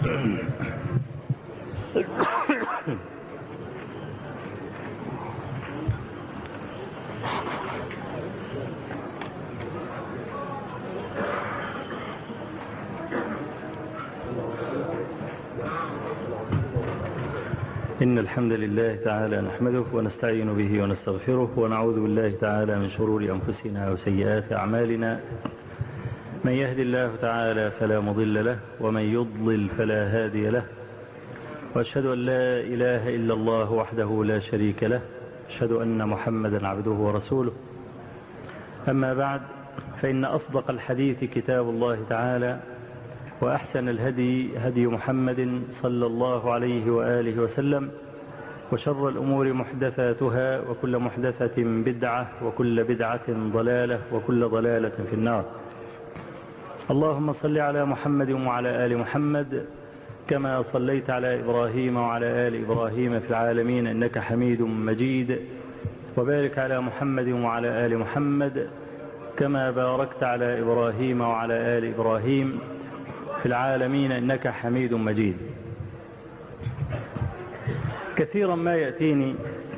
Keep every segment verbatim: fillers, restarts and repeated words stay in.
إن الحمد لله تعالى نحمده ونستعين به ونستغفره ونعوذ بالله تعالى من شرور أنفسنا وسيئات أعمالنا. من يهد الله تعالى فلا مضل له ومن يضلل فلا هادي له، وأشهد أن لا إله إلا الله وحده لا شريك له، أشهد أن محمدا عبده ورسوله. أما بعد، فإن أصدق الحديث كتاب الله تعالى، وأحسن الهدي هدي محمد صلى الله عليه وآله وسلم، وشر الأمور محدثاتها، وكل محدثة بدعة، وكل بدعة ضلالة، وكل ضلالة في النار. اللهم صل على محمد وعلى آل محمد كما صليت على إبراهيم وعلى آل إبراهيم في العالمين إنك حميد مجيد، وبارك على محمد وعلى آل محمد كما باركت على إبراهيم وعلى آل إبراهيم في العالمين إنك حميد مجيد. كثيرا ما يأتيني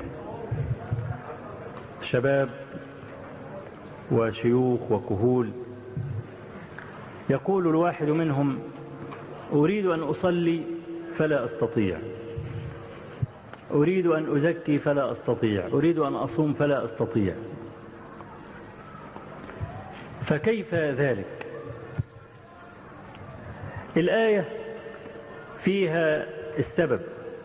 شباب وشيوخ وكهول يقول الواحد منهم: أريد أن أصلي فلا أستطيع، أريد أن أزكي فلا أستطيع، أريد أن أصوم فلا أستطيع. فكيف ذلك؟ الآية فيها السبب.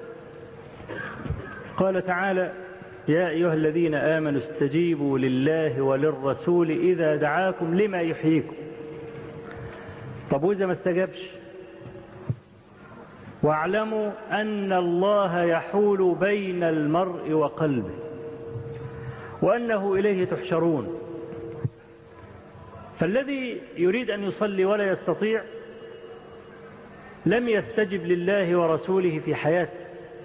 قال تعالى: يا أيها الذين آمنوا استجيبوا لله وللرسول إذا دعاكم لما يحييكم. طب وإذا ما استجابش؟ واعلموا أن الله يحول بين المرء وقلبه وأنه إليه تحشرون. فالذي يريد أن يصلي ولا يستطيع لم يستجب لله ورسوله في حياته،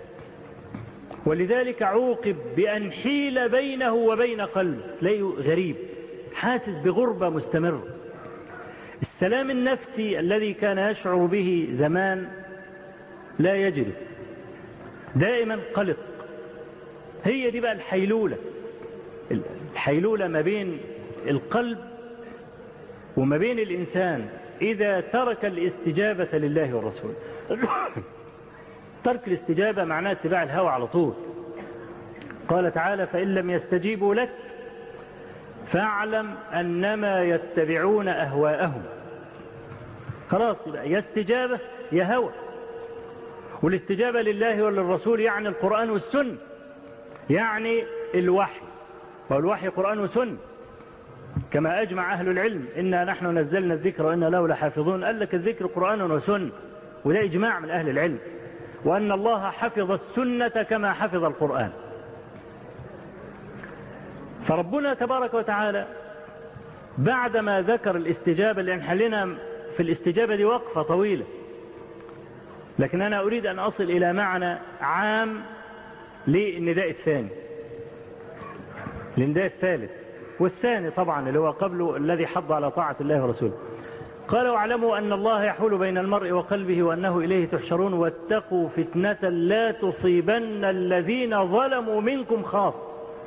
ولذلك عوقب بأن حيل بينه وبين قلبه. تلاقيه غريب، حاسس بغربة مستمرة. السلام النفسي الذي كان يشعر به زمان لا يجري، دائما قلق. هي دي بقى الحيلولة، الحيلولة ما بين القلب وما بين الإنسان إذا ترك الاستجابة لله والرسول. ترك الاستجابة معناه اتباع الهوى على طول. قال تعالى: فإن لم يستجيبوا لك فاعلم أنما يتبعون أهواءهم. خلاص، يا استجابة يا هوى. والاستجابة لله وللرسول يعني القرآن والسنة، يعني الوحي، والوحي قرآن وسنة كما أجمع أهل العلم: إنا نحن نزلنا الذكر وإنا له لحافظون. قال لك الذكر قرآن وسنة، وده إجماع من أهل العلم، وأن الله حفظ السنة كما حفظ القرآن. فربنا تبارك وتعالى بعدما ذكر الاستجابة، لأن حلنا في الاستجابة دي وقفة طويلة، لكن أنا أريد أن أصل إلى معنى عام للنداء الثاني، للنداء الثالث والثاني طبعا اللي هو قبله، الذي حض على طاعة الله ورسوله. قال: واعلموا أن الله يحول بين المرء وقلبه وأنه إليه تحشرون واتقوا فتنة لا تصيبن الذين ظلموا منكم خاصة.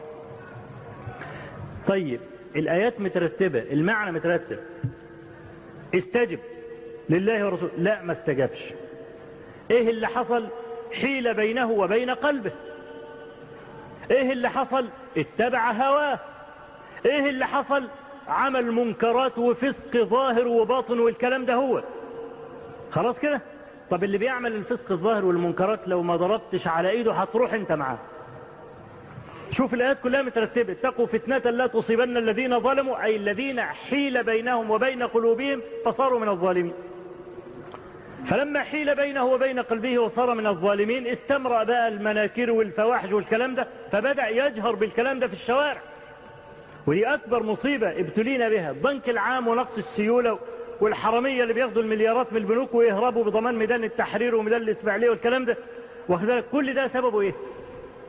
طيب، الآيات مترتبة، المعنى مترتب. استجب لله ورسوله، لا ما استجبش. ايه اللي حصل؟ حيل بينه وبين قلبه. ايه اللي حصل؟ اتبع هواه. ايه اللي حصل؟ عمل منكرات وفسق ظاهر وباطن والكلام ده. هو خلاص كده. طب اللي بيعمل الفسق الظاهر والمنكرات لو ما ضربتش على ايده هتروح انت معاه. شوف الآيات كلها مترتبة: اتقوا فتنة لا تصيبن الذين ظلموا، أي الذين حيل بينهم وبين قلوبهم فصاروا من الظالمين. فلما حيل بينه وبين قلبه وصار من الظالمين، استمرأ بقى المناكير والفواحش والكلام ده، فبدأ يجهر بالكلام ده في الشوارع. ودي أكبر مصيبة ابتلينا بها، الضنك العام ونقص السيولة والحرامية اللي بياخدوا المليارات من البنوك ويهربوا بضمان ميدان التحرير وميدان الإسماعيلية والكلام ده. وكذلك كل ده سببه إيه؟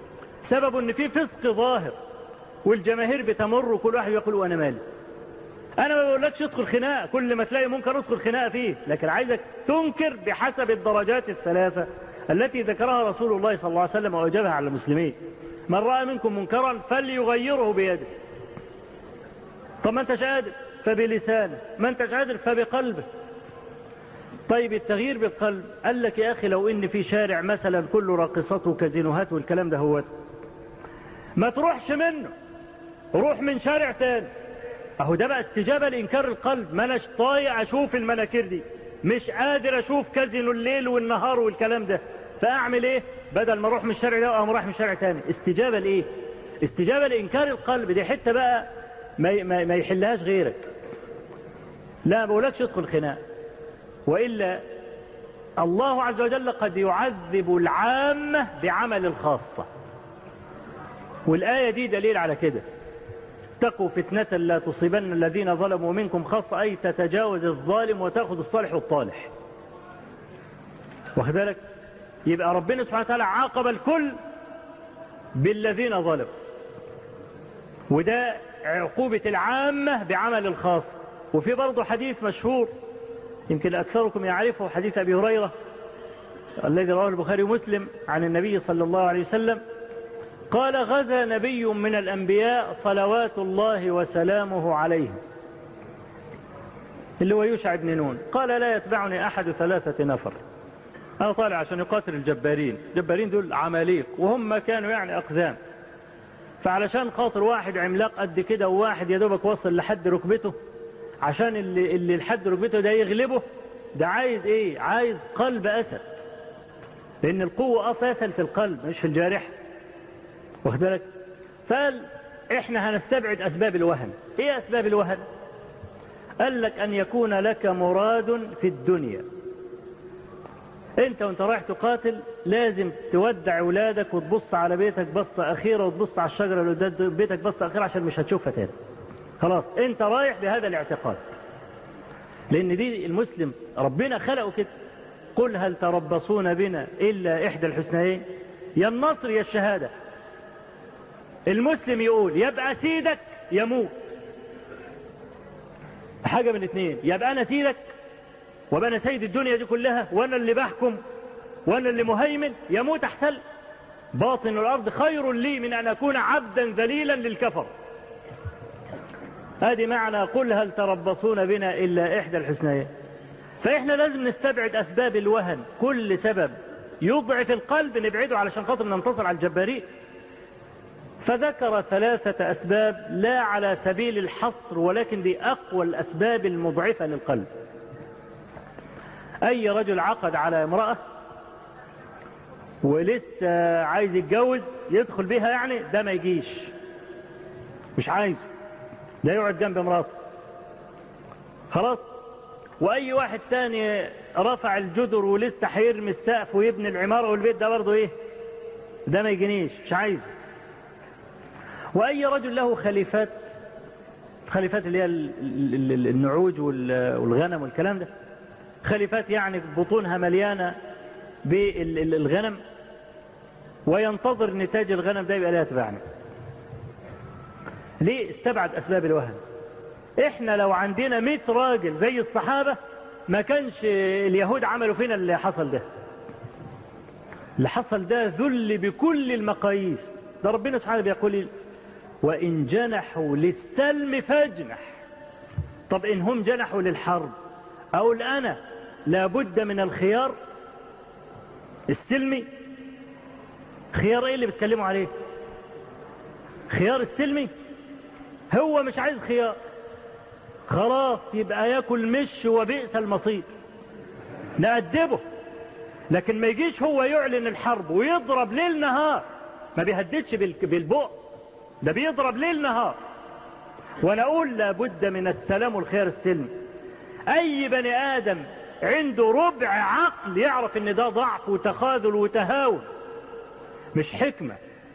سببه إن في فسق ظاهر والجماهير بتمر وكل واحد يقول وأنا مالي، أنا ما بقولكش ادخل خناقة، كل ما تلاقي منكر ادخل خناقة فيه، لكن عايزك تنكر بحسب الدرجات الثلاثة التي ذكرها رسول الله صلى الله عليه وسلم وأوجبها على المسلمين. من رأى منكم منكرا فليغيره بيده. طب ما انتش قادر فبلسانه، ما انتش قادر فبقلبه. طيب التغيير بالقلب، قال لك يا أخي لو إن في شارع مثلا كله راقصات وكازينوهات والكلام ده، هو ما تروحش منه، روح من شارع تاني. اهو ده بقى استجابة لإنكار القلب. ما اناش طايق أشوف المناكير دي، مش قادر أشوف كازينو الليل والنهار والكلام ده، فأعمل إيه؟ بدل ما أروح من الشارع ده أقوم رايح من شارع تاني. استجابة لإيه؟ استجابة لإنكار القلب. دي حتة بقى ما, ما, ما يحلهاش غيرك. لا بقولكش ادخل خناق، وإلا الله عز وجل قد يعذب العامة بعمل الخاصة، والآية دي دليل على كده. اتقوا فتنة لا تصيبن الذين ظلموا منكم خاصة، أي تتجاوز الظالم وتأخذ الصالح والطالح. واخد بالك؟ يبقى ربنا سبحانه وتعالى عاقب الكل بالذين ظلموا، وده عقوبة العامة بعمل الخاص. وفي برضه حديث مشهور يمكن أكثركم يعرفه، حديث أبي هريرة الذي رواه البخاري ومسلم عن النبي صلى الله عليه وسلم قال: غزا نبي من الأنبياء صلوات الله وسلامه عليه، اللي هو يوشع بن نون، قال: لا يتبعني أحد ثلاثة نفر. أنا طالع عشان يقاتل الجبارين. الجبارين دول عماليق، وهم كانوا يعني أقزام، فعلشان خاطر واحد عملاق قد كده وواحد يدوبك وصل لحد ركبته، عشان اللي, اللي لحد ركبته ده يغلبه، ده عايز ايه؟ عايز قلب أسد، لأن القوة أساسا في القلب مش في الجارح. واخد بالك؟ فقال احنا هنستبعد أسباب الوهن. ايه أسباب الوهن؟ قال لك أن يكون لك مراد في الدنيا. انت وانت رايح تقاتل لازم تودع اولادك وتبص على بيتك بصة أخيرة، وتبص على الشجرة اللي قدام بيتك بصة أخيرة، عشان مش هتشوفها تاني. خلاص انت رايح بهذا الاعتقاد، لأن دي المسلم ربنا خلقه كده. قل هل تربصون بنا إلا إحدى الحسنيين، يا النصر يا الشهادة. المسلم يقول يبقى سيدك يموت، حاجة من اثنين: يبقى أنا سيدك وابقى أنا سيد الدنيا دي كلها وأنا اللي بحكم وأنا اللي مهيمن، يموت أحسن. باطن الأرض خير لي من أن أكون عبدا ذليلا للكفر. هذه معنى قل هل تربصون بنا إلا إحدى الحسنيين. فإحنا لازم نستبعد أسباب الوهن، كل سبب يضعف القلب نبعده علشان خاطر ننتصر على الجبارين. فذكر ثلاثة أسباب لا على سبيل الحصر، ولكن دي أقوى الأسباب المضعفة للقلب. أي رجل عقد على امرأة ولسه عايز يتجوز يدخل بها، يعني ده ما يجيش، مش عايز، ده يقعد جنب امراته خلاص. وأي واحد تاني رفع الجدر ولسه هيرمي السقف ويبني العمارة والبيت، ده برضه إيه؟ ده ما يجينيش، مش عايز. وأي رجل له خليفات، خليفات اللي هي النعوج والغنم والكلام ده، خليفات يعني بطونها مليانة بالغنم، وينتظر نتاج الغنم ده يبقى لا يتبعني. ليه؟ استبعد أسباب الوهن. احنا لو عندنا مئة راجل زي الصحابة ما كانش اليهود عملوا فينا اللي حصل ده. اللي حصل ده ذل بكل المقاييس. ده ربنا سبحانه بيقول: وإن جنحوا للسلم فاجنح. طب إن هم جنحوا للحرب، أقول أنا لابد من الخيار السلمي. خيار إيه اللي بتكلموا عليه؟ خيار السلمي؟ هو مش عايز خيار، خلاص يبقى ياكل مش وبئس المصير، نأدبه. لكن ما يجيش هو يعلن الحرب ويضرب ليل نهار، ما بيهددش بالبؤ، ده بيضرب ليل نهار. وانا اقول لابد من السلام والخيار السلمي. اي بني ادم عنده ربع عقل يعرف ان ده ضعف وتخاذل وتهاون، مش حكمة.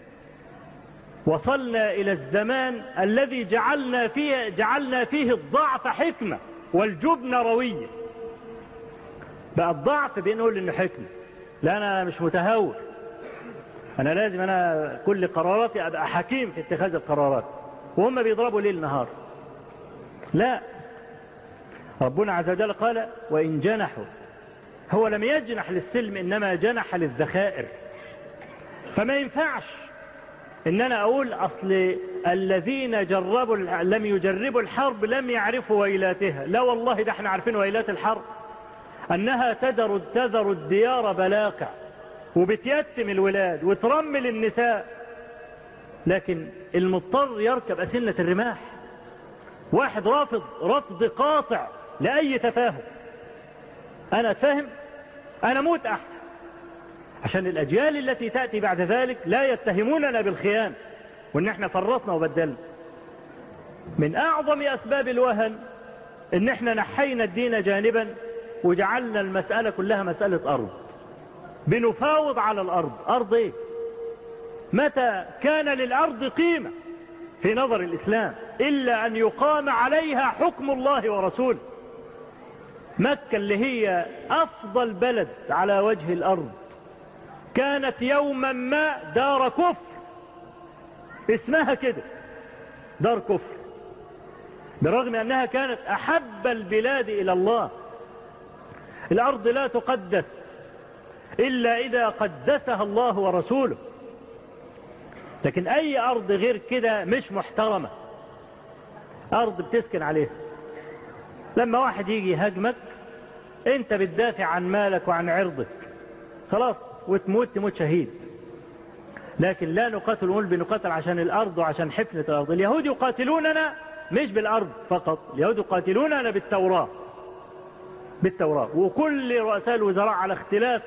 وصلنا الى الزمان الذي جعلنا فيه, جعلنا فيه الضعف حكمة والجبن روية. بقى الضعف بنقول انه حكمة. لا انا مش متهور، انا لازم انا كل قراراتي ابقى حكيم في اتخاذ القرارات، وهم بيضربوا ليل نهار. لا، ربنا عز وجل قال وإن جنحوا، هو لم يجنح للسلم إنما جنح للذخائر. فما ينفعش إن أنا أقول أصل الذين جربوا لم يجربوا الحرب لم يعرفوا ويلاتها. لا والله، ده احنا عارفين ويلات الحرب، أنها تذر تذر الديار بلاقع وبتيتم الولاد وترمل النساء، لكن المضطر يركب أسنة الرماح. واحد رافض رفض قاطع لأي تفاهم. أنا أتفهم، أنا موت أحسن، عشان الأجيال التي تأتي بعد ذلك لا يتهموننا بالخيانة وإن احنا فرطنا وبدلنا. من أعظم أسباب الوهن إن احنا نحينا الدين جانبا وجعلنا المسألة كلها مسألة أرض، بنفاوض على الأرض. أرض إيه؟ متى كان للأرض قيمة في نظر الإسلام إلا أن يقام عليها حكم الله ورسوله؟ مكة اللي هي أفضل بلد على وجه الأرض كانت يوما ما دار كفر، اسمها كده دار كفر، برغم أنها كانت أحب البلاد إلى الله. الأرض لا تقدس إلا إذا قدسها الله ورسوله، لكن أي أرض غير كده مش محترمة، أرض بتسكن عليها. لما واحد يجي يهاجمك أنت بتدافع عن مالك وعن عرضك، خلاص، وتموت تموت شهيد. لكن لا نقاتل، نقول بنقاتل عشان الأرض وعشان حفنة الأرض. اليهود يقاتلوننا مش بالأرض فقط، اليهود يقاتلوننا بالتوراة، بالتوراة. وكل رؤساء الوزراء على اختلاف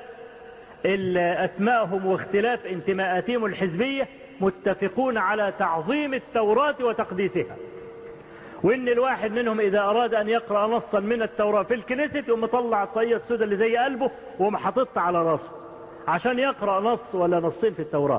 أسمائهم واختلاف انتماءاتهم الحزبية متفقون على تعظيم التوراة وتقديسها، وإن الواحد منهم إذا أراد أن يقرأ نصا من التوراة في الكنيسة يقوم مطلع الطاقية السوداء اللي زي قلبه ومحططها على راسه عشان يقرأ نص ولا نصين في التوراة.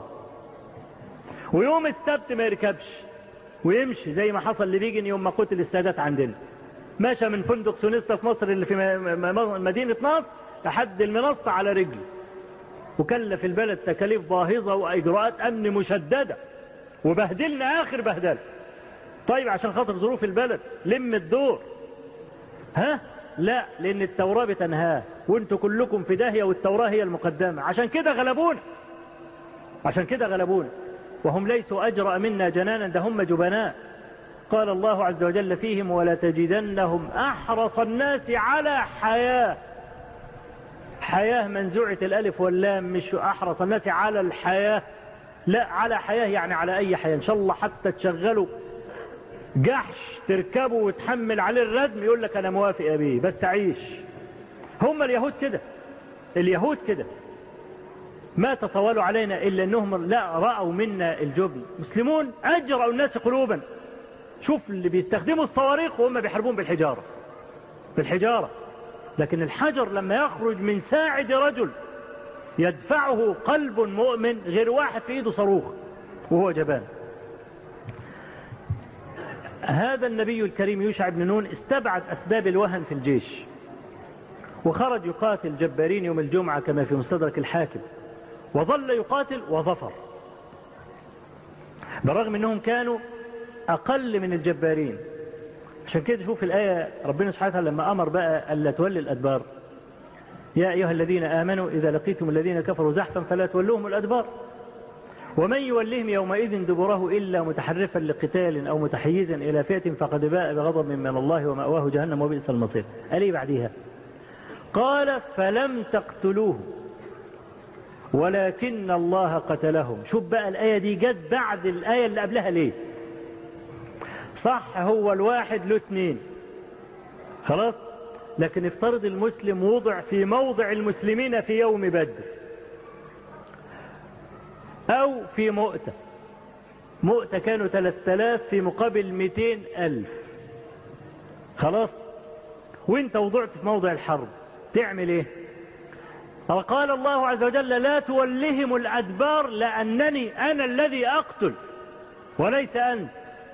ويوم السبت ما يركبش ويمشي زي ما حصل لبيجن يوم ما قتل السادات عندنا، ماشى من فندق سونيستا في مصر اللي في مدينة نصر لحد المنصة على رجله، وكلف البلد تكاليف باهظة وإجراءات أمن مشددة، وبهدلنا آخر بهدل. طيب عشان خاطر ظروف البلد لم الدور، ها؟ لا، لأن التوراة بتنهاه وانتوا كلكم في داهية والتوراة هي المقدمة. عشان كده غلبونا، عشان كده غلبونا، وهم ليسوا أجرأ منا جنانا، ده هم جبناء. قال الله عز وجل فيهم ولا تجدنهم أحرص الناس على حياة. حياة منزوعة الألف واللام، مش أحرص الناس على الحياة، لا، على حياة يعني على أي حياة. إن شاء الله حتى تشغلوا جحش تركبه وتحمل عليه الردم يقول لك أنا موافق يا بيه بس عيش. هم اليهود كده، اليهود كده ما تطولوا علينا إلا أنهم لا رأوا منا الجبن. مسلمون أجرأوا الناس قلوبا. شوف اللي بيستخدموا الصواريخ وهم بيحاربون بالحجارة، بالحجارة. لكن الحجر لما يخرج من ساعد رجل يدفعه قلب مؤمن غير واحد في ايده صاروخ وهو جبان. هذا النبي الكريم يوشع بن نون استبعد أسباب الوهن في الجيش، وخرج يقاتل جبارين يوم الجمعة كما في مستدرك الحاكم، وظل يقاتل وظفر، برغم أنهم كانوا أقل من الجبارين. عشان كده شوف الآية ربنا سبحانه وتعالى لما أمر بقى ألا تولي الأدبار، يا أيها الذين آمنوا إذا لقيتم الذين كفروا زحفا فلا تولوهم الأدبار ومن يولهم يومئذ دبره إلا متحرفا لقتال أو متحيزا إلى فئة فقد باء بغضب من الله ومأواه جهنم وبئس المصير. قال إيه بعديها؟ قال فلم تقتلوه ولكن الله قتلهم. شوف بقى الآية دي جت بعد الآية اللي قبلها ليه؟ صح، هو الواحد له اثنين خلاص، لكن افترض المسلم وضع في موضع المسلمين في يوم بدر أو في مؤتة. مؤتة كانوا ثلاثة آلاف في مقابل مئتين ألف، خلاص، وانت وضعت في موضع الحرب تعمل ايه؟ وقال الله عز وجل لا تولهم الأدبار لأنني أنا الذي أقتل وليس أنت.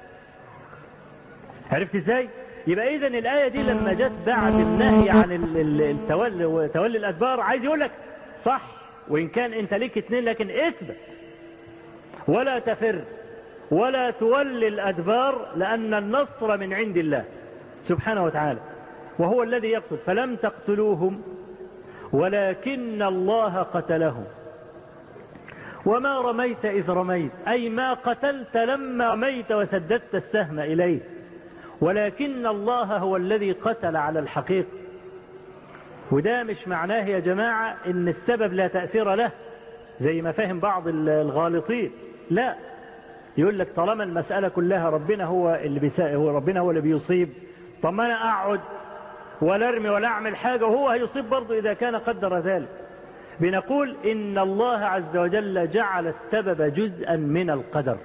عرفت ازاي؟ يبقى إذن الآية دي لما جت بعد النهي عن التولي تولي الأدبار عايز يقول لك صح، وإن كان أنت ليك اثنين لكن اثبت ولا تفر ولا تولي الأدبار، لأن النصر من عند الله سبحانه وتعالى. وهو الذي يقتل، فلم تقتلوهم ولكن الله قتلهم وما رميت إذ رميت، أي ما قتلت لما رميت وسددت السهم إليه، ولكن الله هو الذي قتل على الحقيقة. وده مش معناه يا جماعة إن السبب لا تأثير له زي ما فهم بعض الغالطين، لا، يقول لك طالما المسألة كلها ربنا هو اللي بيسا... هو ربنا هو اللي بيصيب، طب ما أنا أقعد ولا أرمي ولا أعمل حاجة وهو هيصيب برضه إذا كان قدر ذلك. بنقول إن الله عز وجل جعل السبب جزءا من القدر،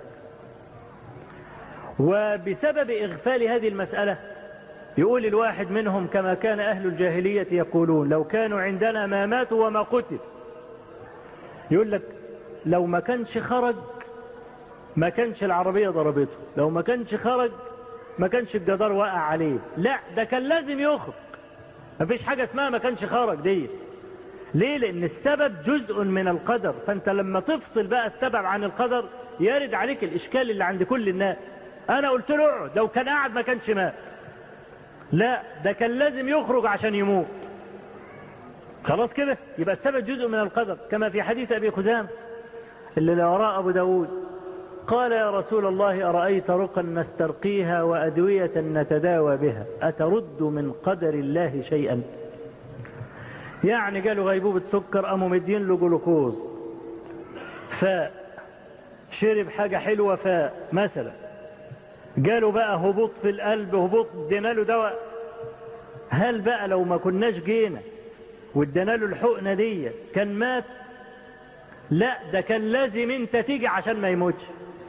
وبسبب إغفال هذه المسألة يقول الواحد منهم كما كان أهل الجاهلية يقولون لو كانوا عندنا ما ماتوا وما قتل. يقول لك لو ما كانش خرج ما كانش العربية ضربته، لو ما كانش خرج ما كانش الجدار وقع عليه، لا ده كان لازم يخرج، ما فيش حاجة اسمها ما كانش خرج دي. ليه؟ لأن السبب جزء من القدر، فأنت لما تفصل بقى السبب عن القدر يرد عليك الإشكال اللي عند كل الناس. أنا قلت له اقعد، لو كان قاعد ما كانش مات، لا ده كان لازم يخرج عشان يموت. خلاص كده يبقى السبب جزء من القدر، كما في حديث أبي خزام اللي وراء أبو داود قال يا رسول الله أرأيت رقا نسترقيها وأدوية نتداوى بها أترد من قدر الله شيئا؟ يعني قالوا غيبوبة سكر قاموا مدين له جلوكوز فاء، شرب حاجة حلوة فاء مثلا، قالوا بقى هبوط في القلب هبوط ادينا له دواء، هل بقى لو ما كناش جينا وادينا له الحقنة دي كان مات؟ لا ده كان لازم انت تيجي عشان ما يموتش.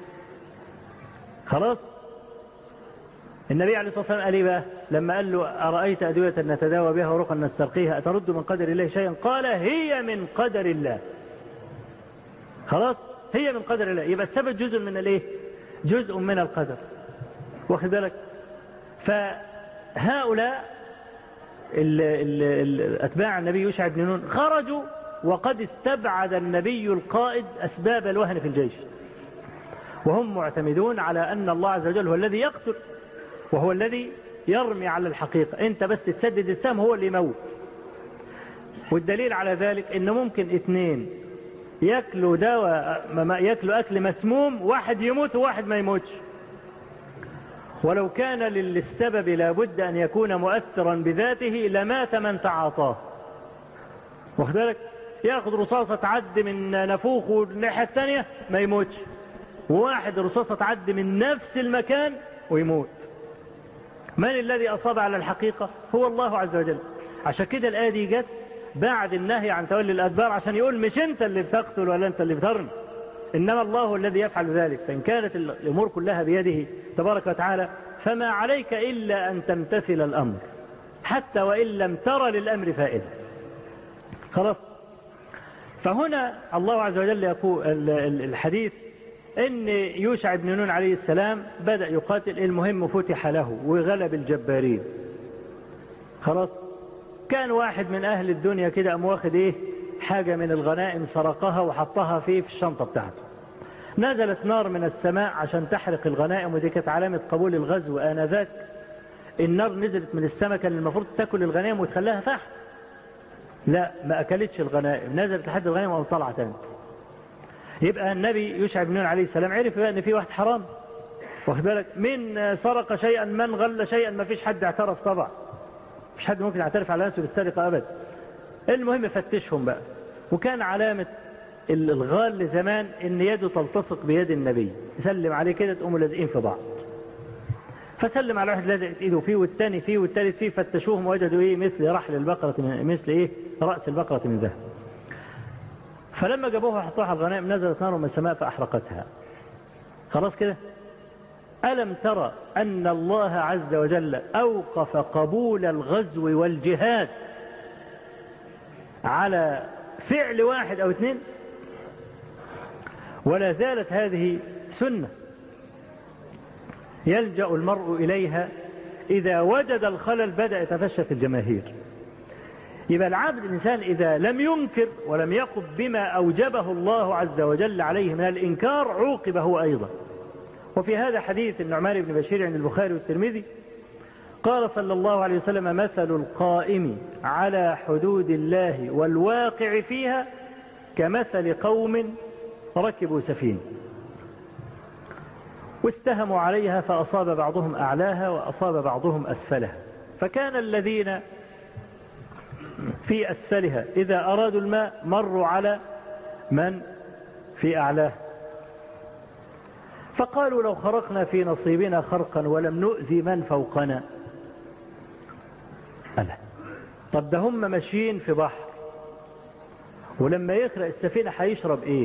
خلاص النبي عليه الصلاة والسلام قال ايه بقى لما قال له أرأيت أدوية نتداوى بها ورقا نسترقيها أترد من قدر الله شيئا؟ قال هي من قدر الله. خلاص هي من قدر الله، يبقى السبب جزء من الايه؟ جزء من القدر، واخد بالك؟ فهؤلاء ال ال ال أتباع النبي يوشع بن نون خرجوا وقد استبعد النبي القائد أسباب الوهن في الجيش، وهم معتمدون على أن الله عز وجل هو الذي يقتل وهو الذي يرمي على الحقيقة، انت بس تسدد السهم هو اللي يموت. والدليل على ذلك ان ممكن اثنين ياكلوا دواء ياكلوا اكل مسموم، واحد يموت وواحد ما يموتش، ولو كان للسبب لابد ان يكون مؤثرا بذاته لمات من تعاطاه. واخد بالك؟ ياخذ رصاصة تعدي من نافوخه الناحية الثانية ما يموتش، وواحد رصاصة تعدي من نفس المكان ويموت. من الذي أصاب على الحقيقة؟ هو الله عز وجل. عشان كده الآية دي جت بعد النهي عن تولي الأدبار، عشان يقول مش أنت اللي بتقتل ولا أنت اللي بترمي، إنما الله الذي يفعل ذلك. فإن كانت الأمور كلها بيده تبارك وتعالى فما عليك إلا أن تمتثل الأمر حتى وإن لم ترى للأمر فائدة. خلاص. فهنا الله عز وجل يقول الحديث ان يوشع بن نون عليه السلام بدأ يقاتل، المهم فتح له وغلب الجبارين. خلاص. كان واحد من اهل الدنيا كده قام واخد ايه حاجة من الغنائم سرقها وحطها فيه في الشنطة بتاعته. نزلت نار من السماء عشان تحرق الغنائم، ودي كانت علامة قبول الغزو آنذاك. النار نزلت من السماء كان المفروض تاكل الغنائم وتخليها فحم، لا ما اكلتش الغنائم، نزلت لحد الغنائم وطلعت تاني. يبقى النبي يوشع بن نون عليه السلام عرف بقى ان في واحد حرام، واخد بالك؟ من سرق شيئا من غل شيئا، ما فيش حد اعترف طبعا، مش حد ممكن يعترف على نفسه بالسرقة ابدا. المهم فتشهم بقى، وكان علامة الغال زمان ان يده تلتصق بيد النبي، يسلم عليه كده تقوموا لازقين في بعض. فسلم على واحد لازق ايده فيه والثاني فيه والثالث فيه، فتشوهم وجدوا ايه مثل رحل البقرة، مثل ايه رأس البقرة من ذهب. فلما جابوها حطوها على الغنائم نزلت نار من السماء فأحرقتها. خلاص كده. ألم ترى أن الله عز وجل أوقف قبول الغزو والجهاد على فعل واحد أو اثنين؟ ولا زالت هذه سنة يلجأ المرء إليها إذا وجد الخلل بدأ يتفشى في الجماهير. يبقى العبد الإنسان إذا لم ينكر ولم يقم بما أوجبه الله عز وجل عليه من الإنكار عوقب هو أيضا. وفي هذا حديث النعمان بن بشير عند البخاري والترمذي قال صلى الله عليه وسلم: مثل القائم على حدود الله والواقع فيها كمثل قوم ركبوا سفينة واستهموا عليها فأصاب بعضهم أعلاها وأصاب بعضهم أسفلها، فكان الذين في أسفلها إذا أرادوا الماء مروا على من في أعلاه، فقالوا: لو خرقنا في نصيبنا خرقا ولم نؤذي من فوقنا. ألا طب ده هم ماشيين في بحر، ولما يخرق السفينة هيشرب ايه؟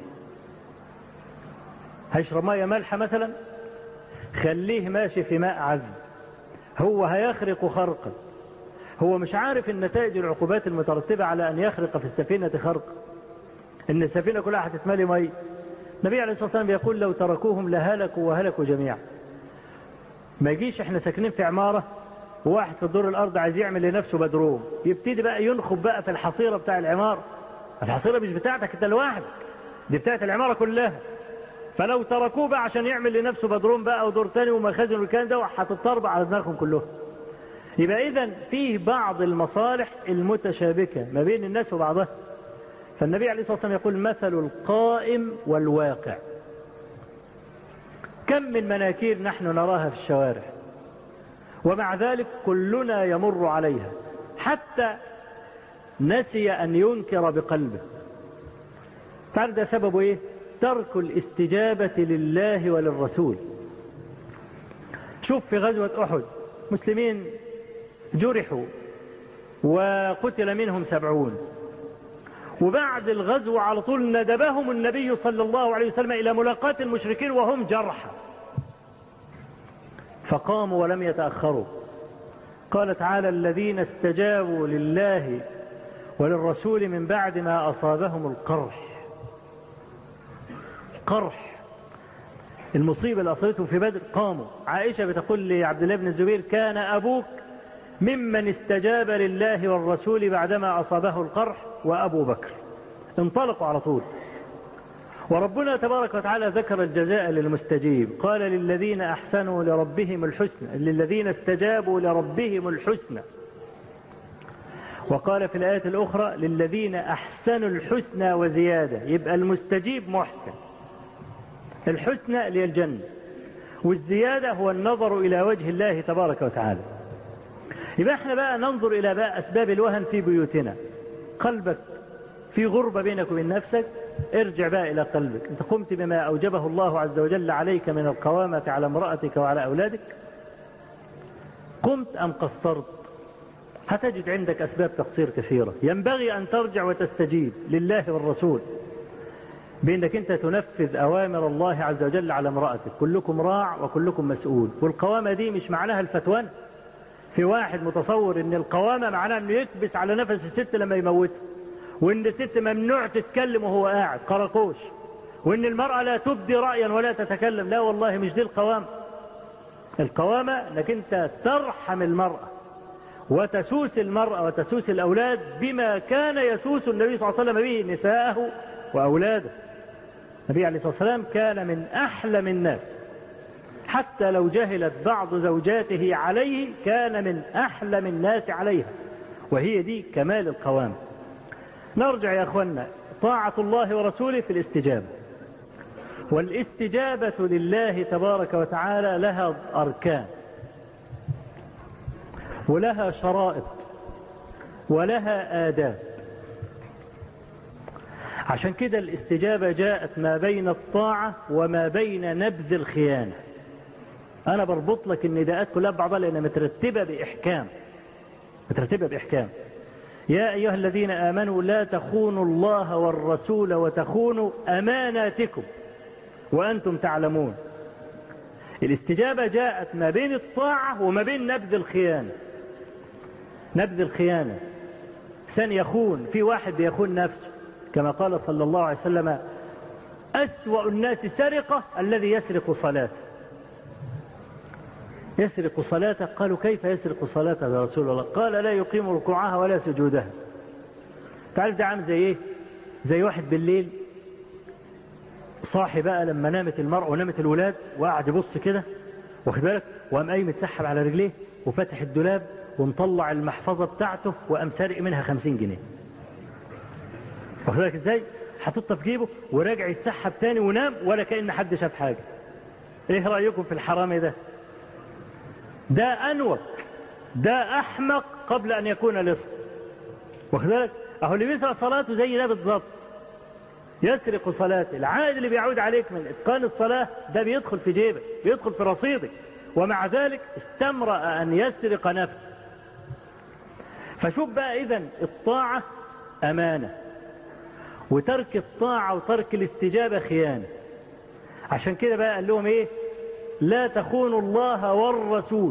هيشرب مية مالحة مثلا؟ خليه ماشي في ماء عذب، هو هيخرق خرقا، هو مش عارف النتائج العقوبات المترتبة على أن يخرق في السفينة خرق، إن السفينة كلها هتتملي مي. النبي عليه الصلاة والسلام بيقول: لو تركوهم لهلكوا وهلكوا جميعا. ما يجيش احنا ساكنين في عمارة وواحد في الدور الأرض عايز يعمل لنفسه بدروم، يبتدي بقى ينخب بقى في الحصيرة بتاع العمارة. الحصيرة مش بتاعتك انت لوحدك، دي بتاعت العمارة كلها. فلو تركوه بقى عشان يعمل لنفسه بدروم بقى ودور تاني ومخازن والكلام ده، هتضطرب على دماغهم كلهم. يبقى إذن فيه بعض المصالح المتشابكة ما بين الناس وبعضها. فالنبي عليه الصلاة والسلام يقول: مثل القائم والواقع. كم من مناكير نحن نراها في الشوارع، ومع ذلك كلنا يمر عليها، حتى نسي أن ينكر بقلبه. تعرف ده سببه إيه؟ ترك الاستجابة لله وللرسول. شوف في غزوة أحد مسلمين جرحوا وقتل منهم سبعون، وبعد الغزو على طول ندبهم النبي صلى الله عليه وسلم إلى ملاقاة المشركين وهم جرحى، فقاموا ولم يتأخروا. قال تعالى: الذين استجابوا لله وللرسول من بعد ما أصابهم القرح. قرح المصيبة اللي أصابتهم في بدر قاموا. عائشة بتقول لعبد الله بن الزبير: كان أبوك ممن استجاب لله والرسول بعدما أصابه القرح، وأبو بكر. انطلقوا على طول. وربنا تبارك وتعالى ذكر الجزاء للمستجيب، قال: للذين أحسنوا لربهم الحسنى، للذين استجابوا لربهم الحسنى. وقال في الآية الأخرى: للذين أحسنوا الحسنى وزيادة. يبقى المستجيب محسن، الحسنى اللي هي الجنة، والزيادة هو النظر إلى وجه الله تبارك وتعالى. يبقى احنا بقى ننظر إلى بقى أسباب الوهن في بيوتنا. قلبك في غربة بينك وبين نفسك، ارجع بقى إلى قلبك. انت قمت بما أوجبه الله عز وجل عليك من القوامة على امرأتك وعلى أولادك؟ قمت أم قصرت؟ هتجد عندك أسباب تقصير كثيرة. ينبغي أن ترجع وتستجيب لله والرسول بأنك أنت تنفذ أوامر الله عز وجل على امرأتك. كلكم راع وكلكم مسؤول. والقوامة دي مش معناها الفتوان. في واحد متصور ان القوامة معناها انه يكبس على نفس الست لما يموتها، وان الست ممنوع تتكلم وهو قاعد قرقوش، وان المرأة لا تبدي رأيا ولا تتكلم. لا والله، مش دي القوامة. القوامة انك انت ترحم المرأة وتسوس المرأة وتسوس الأولاد بما كان يسوس النبي صلى الله عليه وسلم به نساءه وأولاده. النبي عليه الصلاة والسلام كان من أحلم الناس، حتى لو جهلت بعض زوجاته عليه كان من أحلم الناس عليها، وهي دي كمال القوام. نرجع يا أخوانا، طاعة الله ورسوله في الاستجابة. والاستجابة لله تبارك وتعالى لها أركان ولها شرائط ولها آداب. عشان كده الاستجابة جاءت ما بين الطاعة وما بين نبذ الخيانة. أنا بربط لك النداءات كلها ببعضها لأنها مترتبة بإحكام، مترتبة بإحكام. يا أيها الذين آمنوا لا تخونوا الله والرسول وتخونوا أماناتكم وأنتم تعلمون. الاستجابة جاءت ما بين الطاعة وما بين نبذ الخيانة. نبذ الخيانة، إنسان يخون، في واحد بيخون نفسه، كما قال صلى الله عليه وسلم: أسوأ الناس سرقة الذي يسرق صلاته. يسرق صلاته. قالوا: كيف يسرق صلاته يا رسول الله؟ قال: لا يقيم ركوعها ولا سجودها. تعرف ده عامل زي ايه؟ زي واحد بالليل صاحي بقى لما نامت المرأة ونامت الولاد، وقعد يبص كده، واخد بالك، وقام قايم يتسحب على رجليه وفتح الدولاب ومطلع المحفظة بتاعته وقام سارق منها خمسين جنيه. واخد بالك ازاي؟ حطيتها في جيبه وراجع يتسحب تاني ونام ولا كأن حد شاف حاجة. ايه رأيكم في الحرامي ده؟ ده أنوك، ده أحمق قبل أن يكون لص. واخد بالك؟ أهو اللي بيسرق صلاته زي ده بالضبط، يسرق صلاته. العائد اللي بيعود عليك من إتقان الصلاة ده بيدخل في جيبك، بيدخل في رصيدك، ومع ذلك استمرأ أن يسرق نفسه. فشوف بقى إذن الطاعة أمانة، وترك الطاعة وترك الاستجابة خيانة. عشان كده بقى قال لهم إيه؟ لا تخونوا الله والرسول.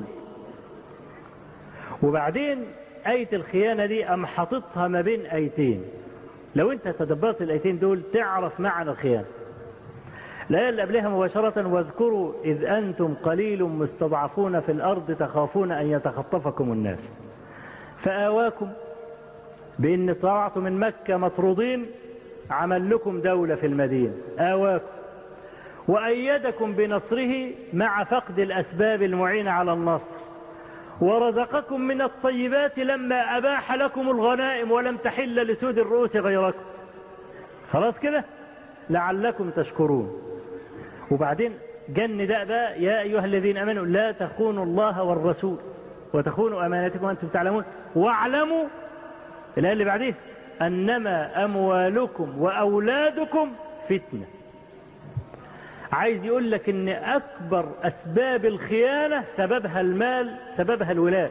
وبعدين آية الخيانة دي أم حاططها ما بين آيتين، لو أنت تدبرت الآيتين دول تعرف معنى الخيانة. الآية اللي قبلها مباشرة واذكروا إذ أنتم قليل مستضعفون في الأرض تخافون أن يتخطفكم الناس فآواكم بإن طلعتم من مكة مطرودين عمل لكم دولة في المدينة آواكم وأيدكم بنصره مع فقد الأسباب المعينة على النصر ورزقكم من الطيبات لما أباح لكم الغنائم ولم تحل لسود الرؤوس غيركم. خلاص كده لعلكم تشكرون. وبعدين جن ده بقى يا أيها الذين أمنوا لا تخونوا الله والرسول وتخونوا أماناتكم وأنتم تعلمون واعلموا الآية اللي بعدين أنما أموالكم وأولادكم فتنة. عايز يقول لك ان اكبر اسباب الخيانة سببها المال، سببها الولاد.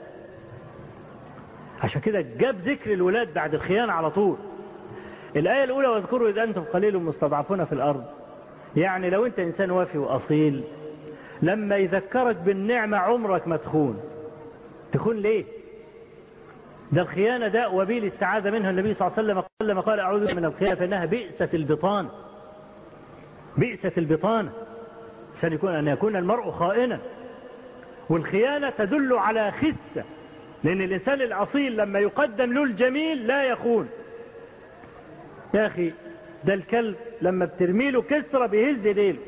عشان كده جاب ذكر الولاد بعد الخيانة على طول. الآية الأولى واذكروا إذ أنتم قليل مستضعفون في الأرض، يعني لو أنت إنسان وافي وأصيل لما يذكرك بالنعمة عمرك ما تخون. تخون ليه؟ ده الخيانة ده وبيل السعادة منها. النبي صلى الله عليه وسلم قال لما قال أعوذ من الخيانة فإنها بئست البطان، بئست البطانة، عشان يكون أن يكون المرء خائنا. والخيانة تدل على خسة، لأن الإنسان الأصيل لما يقدم له الجميل لا يخون. يا أخي ده الكلب لما بترميله كسرة بيهز ديله،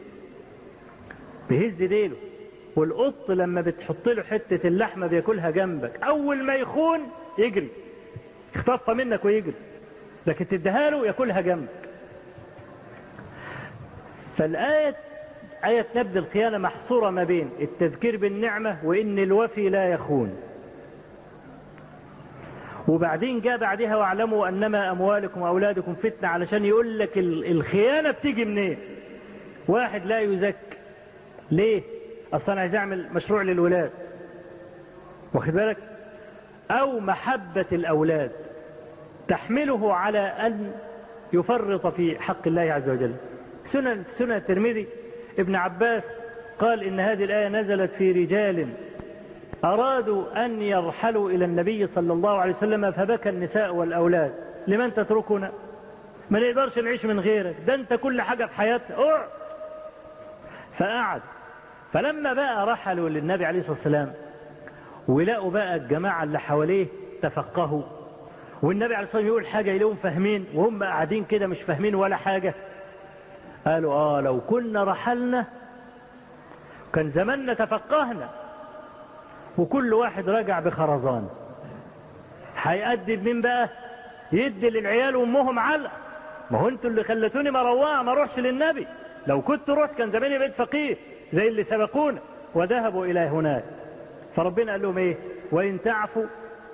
بيهز ديله. والقط لما بتحط له حتة اللحمة بياكلها جنبك، أول ما يخون يجري يخطفها منك ويجري، لكن تديها له ياكلها جنبك. فالآية آية نبذ الخيانة محصورة ما بين التذكير بالنعمة وإن الوفي لا يخون. وبعدين جاء بعدها واعلموا أنما أموالكم وأولادكم فتنة، علشان يقول لك الخيانة بتيجي منين. واحد لا يزكي ليه؟ أصلا عايز يعمل مشروع للولاد، واخد بالك؟ أو محبة الأولاد تحمله على أن يفرط في حق الله عز وجل. سنن سنن الترمذي ابن عباس قال إن هذه الآية نزلت في رجال أرادوا أن يرحلوا إلى النبي صلى الله عليه وسلم فبكى النساء والأولاد لمن تتركنا، ما نقدرش نعيش من غيرك، ده أنت كل حاجة في حياتنا، اقعد. فقعد. فلما بقى رحلوا للنبي عليه الصلاة والسلام ولقوا بقى الجماعة اللي حواليه تفقهوا، والنبي عليه الصلاة والسلام يقول حاجة يلاقوهم فاهمين وهم قاعدين كده مش فاهمين ولا حاجة، قالوا آه لو كنا رحلنا كان زماننا تفقهنا. وكل واحد رجع بخرزان. هيأدي بمين بقى؟ يدي للعيال وامهم علقة. ما هو انتوا اللي خلتوني مروعة ما اروحش للنبي، لو كنت رحت كان زماني بقيت فقيه زي اللي سبقونا وذهبوا الى هناك. فربنا قال لهم ايه؟ وان تعفوا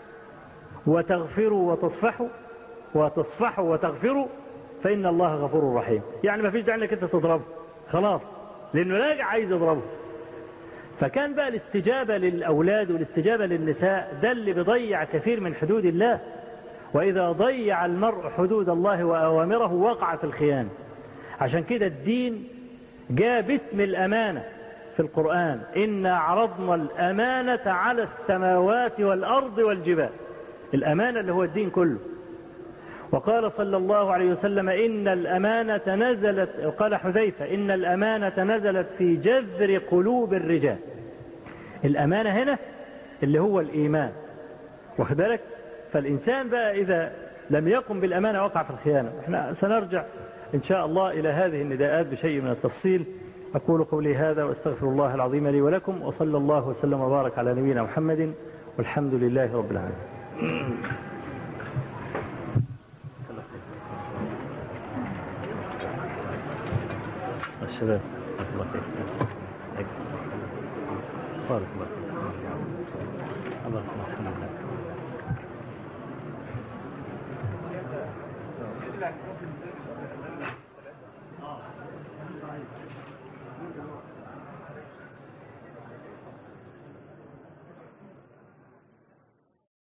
وتغفروا وتصفحوا وتصفحوا وتغفروا فإن الله غفور رحيم. يعني ما فيش داعي انك انت تضربه خلاص، لانه راجع عايز يضربه. فكان بقى الاستجابة للأولاد والاستجابة للنساء ده اللي بيضيع كثير من حدود الله. وإذا ضيع المرء حدود الله وأوامره وقع في الخيانة. عشان كده الدين جاء باسم الأمانة في القرآن، إنا عرضنا الأمانة على السماوات والأرض والجبال. الأمانة اللي هو الدين كله. وقال صلى الله عليه وسلم إن الأمانة نزلت، قال حذيفة إن الأمانة نزلت في جذر قلوب الرجال. الأمانة هنا اللي هو الإيمان، واخد بالك؟ فالإنسان بقى إذا لم يقم بالأمانة وقع في الخيانة. احنا سنرجع إن شاء الله إلى هذه النداءات بشيء من التفصيل أقول قولي هذا وأستغفر الله العظيم لي ولكم، وصلى الله وسلم وبارك على نبينا محمد، والحمد لله رب العالمين. الشباب الله خير. بارك الله الله الحمد لله.